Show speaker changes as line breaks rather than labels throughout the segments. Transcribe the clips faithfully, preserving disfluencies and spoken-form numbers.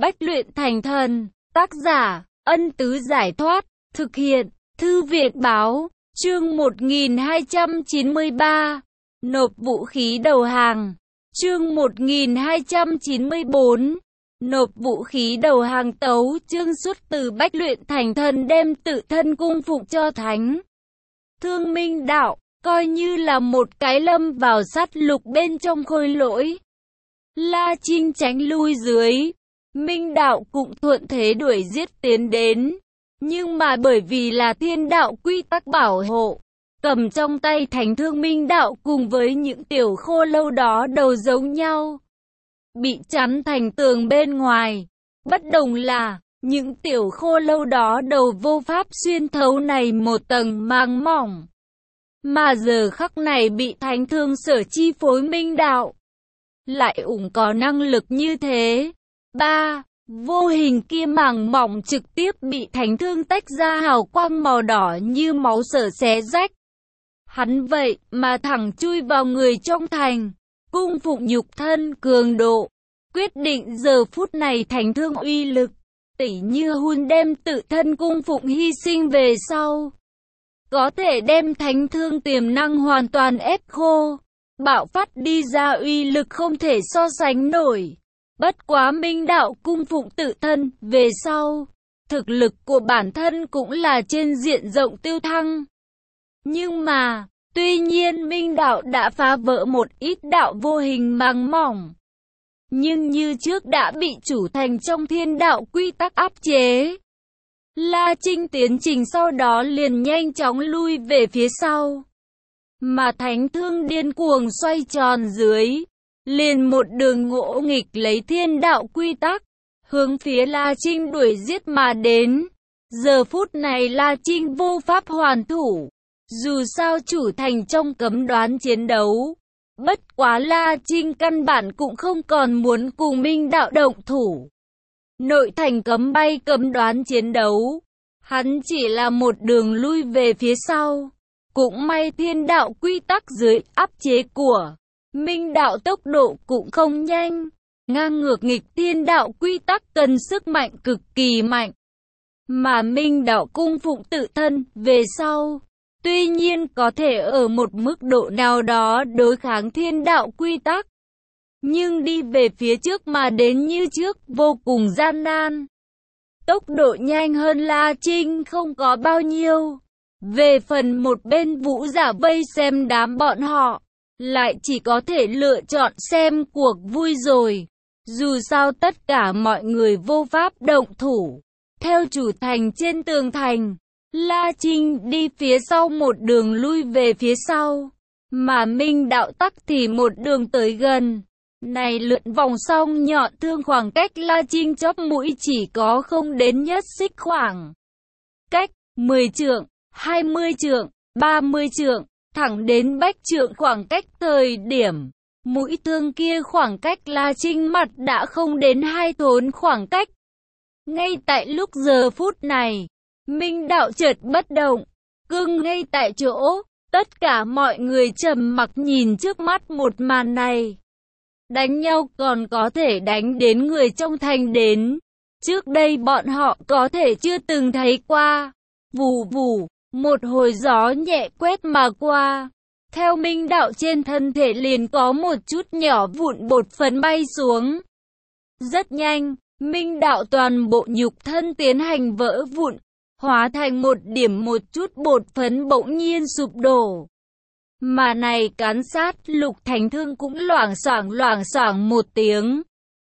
Bách luyện thành thần, tác giả, Ân Tứ Giải Thoát, thực hiện, Thư viện Báo, chương một nghìn hai trăm chín mươi ba, nộp vũ khí đầu hàng, chương một nghìn hai trăm chín mươi bốn, nộp vũ khí đầu hàng. Tấu chương xuất từ Bách luyện thành thần, đem tự thân cung phụng cho Thánh Thương Minh Đạo, coi như là một cái lâm vào sát lục bên trong khôi lỗi. La Trinh tránh lui dưới, Minh Đạo cũng thuận thế đuổi giết tiến đến, nhưng mà bởi vì là thiên đạo quy tắc bảo hộ, cầm trong tay Thánh Thương Minh Đạo cùng với những tiểu khô lâu đó đầu giống nhau, bị chắn thành tường bên ngoài. Bất đồng là, những tiểu khô lâu đó đầu vô pháp xuyên thấu này một tầng màng mỏng, mà giờ khắc này bị Thánh Thương sở chi phối. Minh Đạo lại ủng có năng lực như thế. Ba, vô hình kia màng mỏng trực tiếp bị Thánh Thương tách ra, hào quang màu đỏ như máu sở xé rách. Hắn vậy mà thẳng chui vào người trong thành, cung phụng nhục thân cường độ. Quyết định giờ phút này Thánh Thương uy lực, tỉ như hun đem tự thân cung phụng hy sinh về sau, có thể đem Thánh Thương tiềm năng hoàn toàn ép khô, bạo phát đi ra uy lực không thể so sánh nổi. Bất quá Minh Đạo cung phụng tự thân về sau, thực lực của bản thân cũng là trên diện rộng tiêu thăng. Nhưng mà, tuy nhiên Minh Đạo đã phá vỡ một ít đạo vô hình màng mỏng, nhưng như trước đã bị chủ thành trong thiên đạo quy tắc áp chế. La Trinh tiến trình sau đó liền nhanh chóng lui về phía sau, mà Thánh Thương điên cuồng xoay tròn dưới, liền một đường ngỗ nghịch lấy thiên đạo quy tắc, hướng phía La Trinh đuổi giết mà đến. Giờ phút này La Trinh vô pháp hoàn thủ, dù sao chủ thành trong cấm đoán chiến đấu. Bất quá La Trinh căn bản cũng không còn muốn cùng Minh Đạo động thủ. Nội thành cấm bay cấm đoán chiến đấu, hắn chỉ là một đường lui về phía sau. Cũng may thiên đạo quy tắc dưới áp chế của Minh Đạo tốc độ cũng không nhanh, ngang ngược nghịch thiên đạo quy tắc cần sức mạnh cực kỳ mạnh. Mà Minh Đạo cung phụng tự thân về sau, tuy nhiên có thể ở một mức độ nào đó đối kháng thiên đạo quy tắc, nhưng đi về phía trước mà đến như trước vô cùng gian nan. Tốc độ nhanh hơn La Trinh không có bao nhiêu. Về phần một bên vũ giả vây xem đám bọn họ, lại chỉ có thể lựa chọn xem cuộc vui rồi. Dù sao tất cả mọi người vô pháp động thủ. Theo chủ thành trên tường thành, La Trinh đi phía sau một đường lui về phía sau, mà Minh Đạo tắc thì một đường tới gần. Này lượn vòng xong nhọn thương khoảng cách La Trinh chóp mũi chỉ có không đến nhất xích khoảng cách mười trượng, hai mươi trượng, ba mươi trượng, thẳng đến bách trượng khoảng cách. Thời điểm mũi thương kia khoảng cách La Trinh mặt đã không đến hai thốn khoảng cách. Ngay tại lúc giờ phút này, Minh Đạo chợt bất động, cưng ngay tại chỗ. Tất cả mọi người trầm mặc nhìn trước mắt một màn này. Đánh nhau còn có thể đánh đến người trong thành đến. Trước đây bọn họ có thể chưa từng thấy qua. Vù vù, một hồi gió nhẹ quét mà qua. Theo Minh Đạo trên thân thể liền có một chút nhỏ vụn bột phấn bay xuống. Rất nhanh, Minh Đạo toàn bộ nhục thân tiến hành vỡ vụn, hóa thành một điểm một chút bột phấn bỗng nhiên sụp đổ. Mà này cán sát lục Thánh Thương cũng loảng xoảng loảng xoảng một tiếng,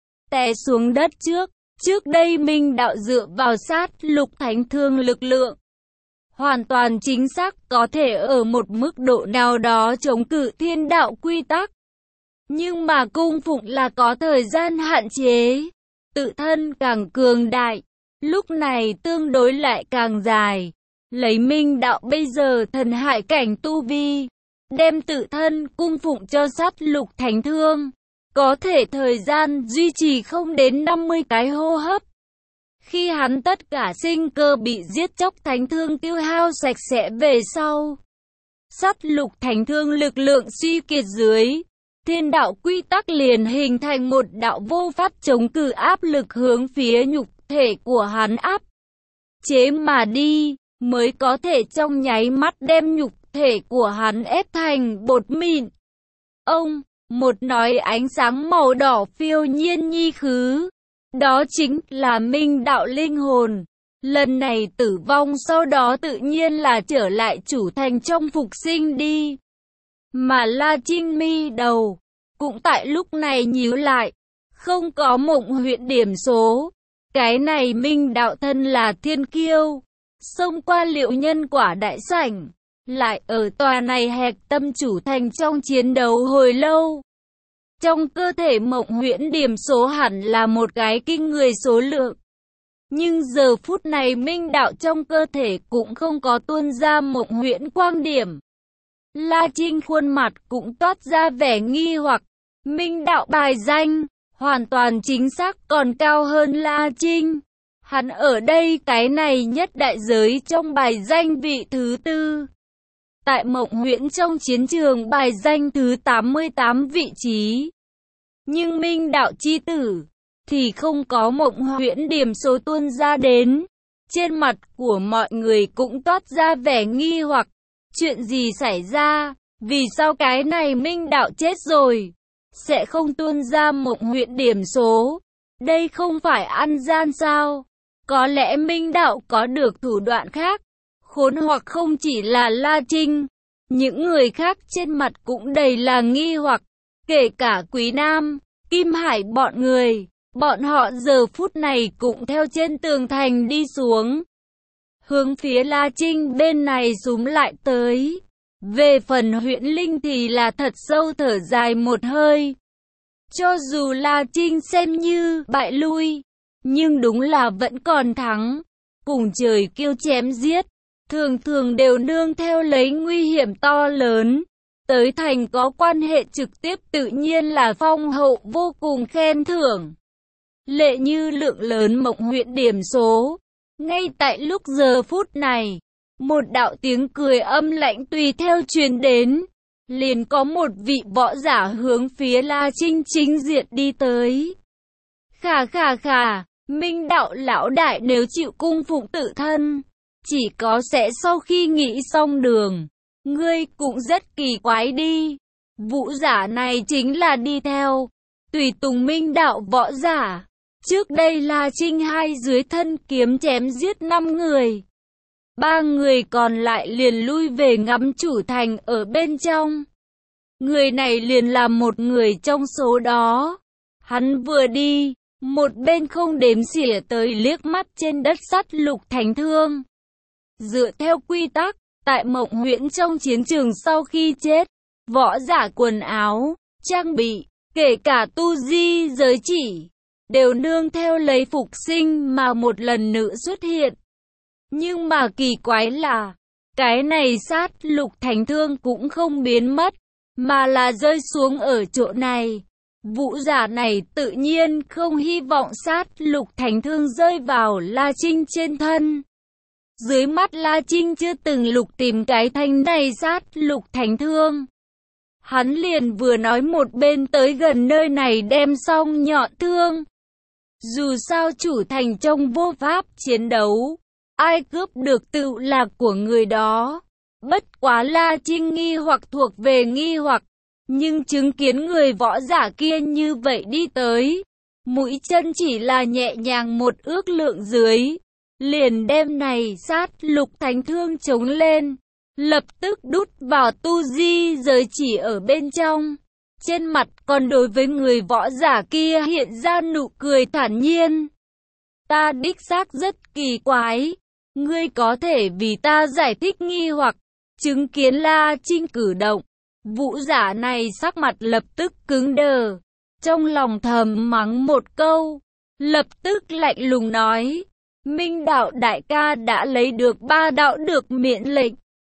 té xuống đất trước. Trước đây Minh Đạo dựa vào sát lục Thánh Thương lực lượng, hoàn toàn chính xác có thể ở một mức độ nào đó chống cự thiên đạo quy tắc. Nhưng mà cung phụng là có thời gian hạn chế, tự thân càng cường đại, lúc này tương đối lại càng dài. Lấy Minh Đạo bây giờ thần hải cảnh tu vi, đem tự thân cung phụng cho sát lục Thánh Thương, có thể thời gian duy trì không đến năm mươi cái hô hấp. Khi hắn tất cả sinh cơ bị giết chóc Thánh Thương tiêu hao sạch sẽ về sau, sát lục Thánh Thương lực lượng suy kiệt dưới, thiên đạo quy tắc liền hình thành một đạo vô pháp chống cự áp lực hướng phía nhục thể của hắn áp chế mà đi, mới có thể trong nháy mắt đem nhục thể của hắn ép thành bột mịn. Ông, một nói ánh sáng màu đỏ phiêu nhiên nhi khứ, đó chính là minh đạo linh hồn. Lần này tử vong sau đó tự nhiên là trở lại chủ thành trong phục sinh đi. Mà La Trinh mi đầu, cũng tại lúc này nhíu lại, không có Mộng Huyễn điểm số. Cái này minh đạo thân là thiên kiêu, xông qua liệu nhân quả đại sảnh, lại ở tòa này hẹp tâm chủ thành trong chiến đấu hồi lâu. Trong cơ thể Mộng Huyễn điểm số hẳn là một cái kinh người số lượng. Nhưng giờ phút này minh đạo trong cơ thể cũng không có tuôn ra Mộng Huyễn quang điểm. La Trinh khuôn mặt cũng toát ra vẻ nghi hoặc, minh đạo bài danh, hoàn toàn chính xác còn cao hơn La Trinh. Hắn ở đây cái này nhất đại giới trong bài danh vị thứ tư. Tại Mộng Huyễn trong chiến trường bài danh thứ tám mươi tám vị trí. Nhưng minh đạo chi tử thì không có Mộng Huyễn điểm số tuôn ra đến. Trên mặt của mọi người cũng toát ra vẻ nghi hoặc. Chuyện gì xảy ra? Vì sao cái này minh đạo chết rồi sẽ không tuôn ra Mộng Huyễn điểm số? Đây không phải ăn gian sao? Có lẽ minh đạo có được thủ đoạn khác. Khốn hoặc không chỉ là La Trinh, những người khác trên mặt cũng đầy là nghi hoặc, kể cả Quý Nam, Kim Hải bọn người. Bọn họ giờ phút này cũng theo trên tường thành đi xuống, hướng phía La Trinh bên này súm lại tới. Về phần Huyễn Linh thì là thật sâu thở dài một hơi. Cho dù La Trinh xem như bại lui, nhưng đúng là vẫn còn thắng. Cùng trời kêu chém giết, thường thường đều nương theo lấy nguy hiểm to lớn. Tới thành có quan hệ trực tiếp tự nhiên là phong hậu vô cùng khen thưởng. Lệ như lượng lớn Mộng Huyễn điểm số. Ngay tại lúc giờ phút này, một đạo tiếng cười âm lạnh tùy theo truyền đến. Liền có một vị võ giả hướng phía La Trinh chính diện đi tới. Khà khà khà, minh đạo lão đại nếu chịu cung phụng tự thân, chỉ có sẽ sau khi nghĩ xong đường. Ngươi cũng rất kỳ quái đi. Vũ giả này chính là đi theo tùy tùng minh đạo võ giả. Trước đây La Trinh hai dưới thân kiếm chém giết năm người. Ba người còn lại liền lui về ngắm chủ thành ở bên trong. Người này liền là một người trong số đó. Hắn vừa đi, một bên không đếm xỉa tới liếc mắt trên đất sắt Lục Thánh Thương. Dựa theo quy tắc, tại Mộng Huyễn trong chiến trường sau khi chết, võ giả quần áo, trang bị, kể cả tu di giới chỉ, đều nương theo lấy phục sinh mà một lần nữa xuất hiện. Nhưng mà kỳ quái là, cái này sát Lục Thánh Thương cũng không biến mất, mà là rơi xuống ở chỗ này. Vũ giả này tự nhiên không hy vọng sát Lục Thánh Thương rơi vào La Trinh trên thân. Dưới mắt La Trinh chưa từng lục tìm cái thanh này sát Lục Thánh Thương. Hắn liền vừa nói một bên tới gần nơi này đem xong nhọn thương. Dù sao chủ thành trong vô pháp chiến đấu, ai cướp được tự lạc của người đó. Bất quá La Trinh nghi hoặc thuộc về nghi hoặc, nhưng chứng kiến người võ giả kia như vậy đi tới, mũi chân chỉ là nhẹ nhàng một ước lượng dưới, liền đem này sát Lục Thánh Thương chống lên, lập tức đút vào tu di giới chỉ ở bên trong. Trên mặt còn đối với người võ giả kia hiện ra nụ cười thản nhiên. Ta đích xác rất kỳ quái, ngươi có thể vì ta giải thích nghi hoặc. Chứng kiến La Trinh cử động, vũ giả này sắc mặt lập tức cứng đờ, trong lòng thầm mắng một câu, lập tức lạnh lùng nói, minh đạo đại ca đã lấy được ba đạo được miễn lệnh.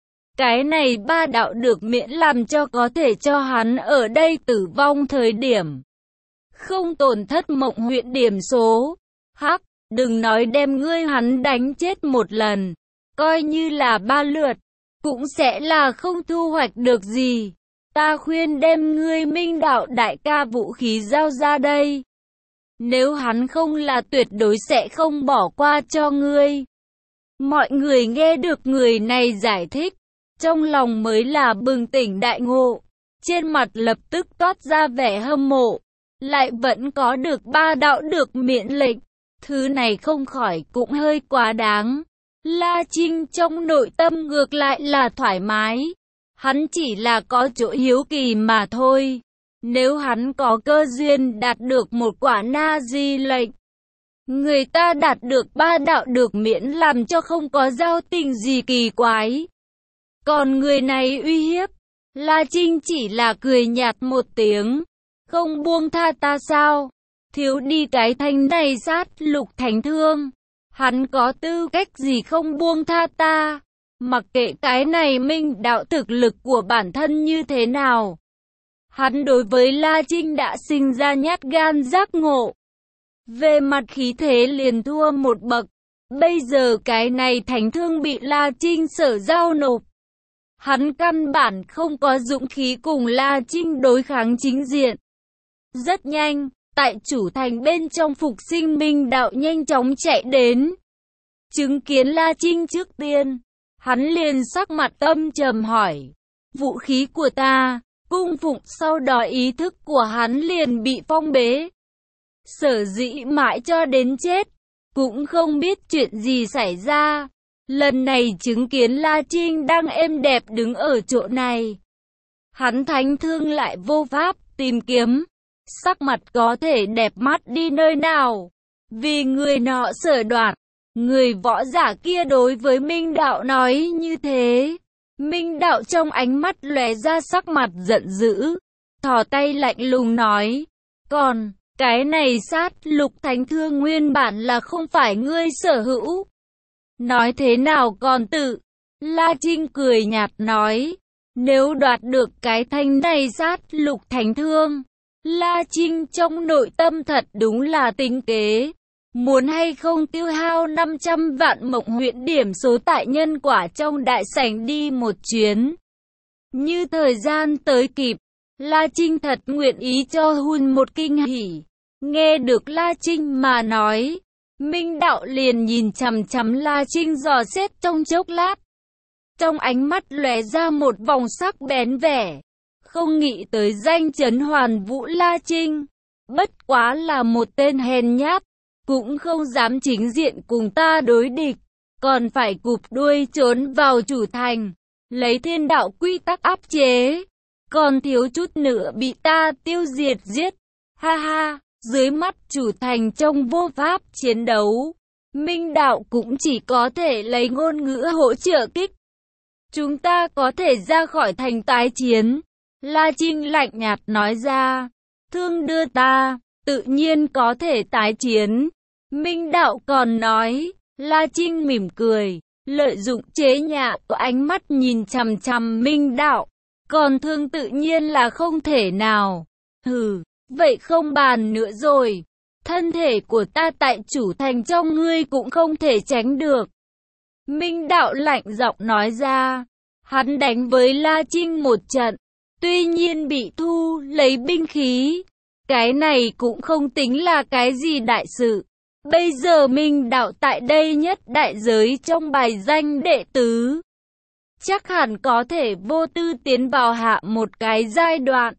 Cái này ba đạo được miễn làm cho có thể cho hắn ở đây tử vong thời điểm không tổn thất Mộng Huyễn điểm số. Hắc, đừng nói đem ngươi hắn đánh chết một lần, coi như là ba lượt, cũng sẽ là không thu hoạch được gì. Ta khuyên đem ngươi Minh đạo đại ca vũ khí giao ra đây. Nếu hắn không là tuyệt đối sẽ không bỏ qua cho ngươi. Mọi người nghe được người này giải thích, trong lòng mới là bừng tỉnh đại ngộ, trên mặt lập tức toát ra vẻ hâm mộ, lại vẫn có được ba đạo được miễn lệnh, thứ này không khỏi cũng hơi quá đáng. La Trinh trong nội tâm ngược lại là thoải mái, hắn chỉ là có chỗ hiếu kỳ mà thôi. Nếu hắn có cơ duyên đạt được một quả na di lệnh, người ta đạt được ba đạo được miễn làm cho không có giao tình gì kỳ quái. Còn người này uy hiếp, La Trinh chỉ là cười nhạt một tiếng, không buông tha ta sao? Thiếu đi cái thanh này sát lục thánh thương, hắn có tư cách gì không buông tha ta? Mặc kệ cái này Minh đạo thực lực của bản thân như thế nào, hắn đối với La Trinh đã sinh ra nhát gan giác ngộ. Về mặt khí thế liền thua một bậc. Bây giờ cái này thánh thương bị La Trinh sở giao nộp, hắn căn bản không có dũng khí cùng La Trinh đối kháng chính diện. Rất nhanh, tại chủ thành bên trong Phục Sinh Minh đạo nhanh chóng chạy đến. Chứng kiến La Trinh trước tiên, hắn liền sắc mặt âm trầm hỏi, vũ khí của ta, cung phụng. Sau đó ý thức của hắn liền bị phong bế. Sở dĩ mãi cho đến chết, cũng không biết chuyện gì xảy ra. Lần này chứng kiến La Trinh đang êm đẹp đứng ở chỗ này, hắn thánh thương lại vô pháp tìm kiếm, sắc mặt có thể đẹp mắt đi nơi nào. Vì người nọ sở đoạt, người võ giả kia đối với Minh đạo nói như thế. Minh đạo trong ánh mắt lóe ra sắc mặt giận dữ, thò tay lạnh lùng nói, còn cái này sát lục thánh thương nguyên bản là không phải ngươi sở hữu. Nói thế nào còn tự? La Trinh cười nhạt nói, nếu đoạt được cái thanh này sát lục thánh thương, La Trinh trong nội tâm thật đúng là tính kế. Muốn hay không tiêu hao năm trăm vạn mộng huyễn điểm số tại nhân quả trong đại sảnh đi một chuyến. Như thời gian tới kịp, La Trinh thật nguyện ý cho hun một kinh hỉ. Nghe được La Trinh mà nói, Minh đạo liền nhìn chằm chằm La Trinh dò xét trong chốc lát. Trong ánh mắt lóe ra một vòng sắc bén vẻ, không nghĩ tới danh chấn hoàn vũ La Trinh. Bất quá là một tên hèn nhát, cũng không dám chính diện cùng ta đối địch, còn phải cụp đuôi trốn vào chủ thành, lấy thiên đạo quy tắc áp chế, còn thiếu chút nữa bị ta tiêu diệt giết. Ha ha, dưới mắt chủ thành trong vô pháp chiến đấu, Minh đạo cũng chỉ có thể lấy ngôn ngữ hỗ trợ kích. Chúng ta có thể ra khỏi thành tái chiến. La Trinh lạnh nhạt nói ra, thương đưa ta, tự nhiên có thể tái chiến. Minh đạo còn nói, La Trinh mỉm cười, lợi dụng chế nhạo của ánh mắt nhìn chằm chằm Minh đạo, còn thương tự nhiên là không thể nào. Hừ, vậy không bàn nữa rồi, thân thể của ta tại chủ thành trong ngươi cũng không thể tránh được. Minh đạo lạnh giọng nói ra, hắn đánh với La Trinh một trận, tuy nhiên bị thu lấy binh khí, cái này cũng không tính là cái gì đại sự. Bây giờ Minh đạo tại đây nhất đại giới trong bài danh đệ tứ, chắc hẳn có thể vô tư tiến vào hạ một cái giai đoạn.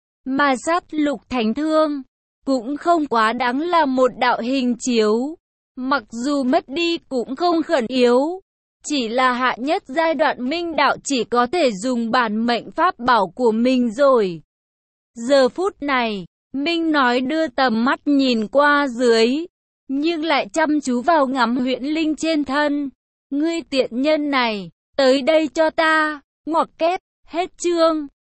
Mà sát lục thánh thương cũng không quá đáng là một đạo hình chiếu, mặc dù mất đi cũng không khẩn yếu. Chỉ là hạ nhất giai đoạn Minh đạo chỉ có thể dùng bản mệnh pháp bảo của mình rồi. Giờ phút này, Minh nói đưa tầm mắt nhìn qua dưới, nhưng lại chăm chú vào ngắm huyễn linh trên thân. Ngươi tiện nhân này, tới đây cho ta, ngoặc kép, hết chương.